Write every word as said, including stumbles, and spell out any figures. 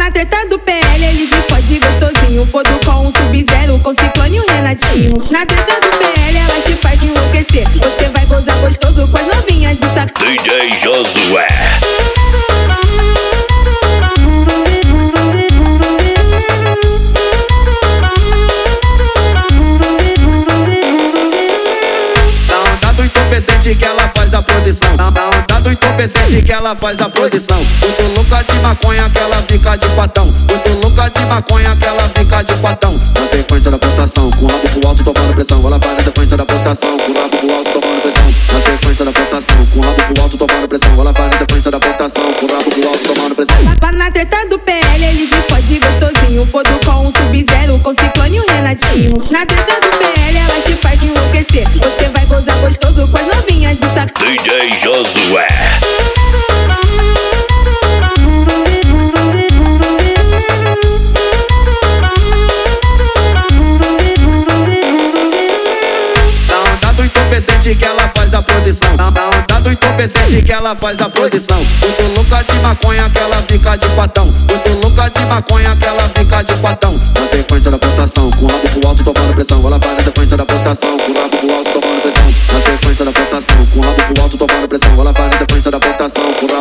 na treta do P L, eles me fodem gostosinho. Fodo com um sub-zero, com ciclone e um Renatinho. Na treta do P L, elas te fazem enlouquecer. Você vai gozar gostoso com as novinhas do saco. D J Josué. Que ela faz a posição, na onda do entorpecente que ela faz a posição. Muito louca de maconha que ela fica de patão. Muito louca de maconha que ela fica de patão. Na sequência da votação, com o rabo pro alto tomando pressão. Ela vai na sequência da votação, com o rabo pro alto tomando pressão. Na sequência da votação, com o rabo pro alto tomando pressão. Ela vai na sequência da votação, com o rabo pro alto tomando pressão. Lá na treta do P L, eles me fodem gostosinho. Fodo com um sub-zero, com ciclone e um Renatinho. Na treta do P L, elas te fazem enlouquecer. Você vai gozar gostoso com as novinhas do saco. D J Josué. Na onda do entorpecente que ela faz a posição. Na onda do entorpecente que ela faz a posição. Muito louca de maconha que ela fica de patão. Muito louca de maconha que ela fica de patão. Na sequência da votação, com o rabo pro alto tomando pressão. Ela vai na sequência da votação, com o rabo pro alto tomando pressão. Na sequência da votação, com o rabo pro alto tomando pressão. Ela vai na sequência da votação, com o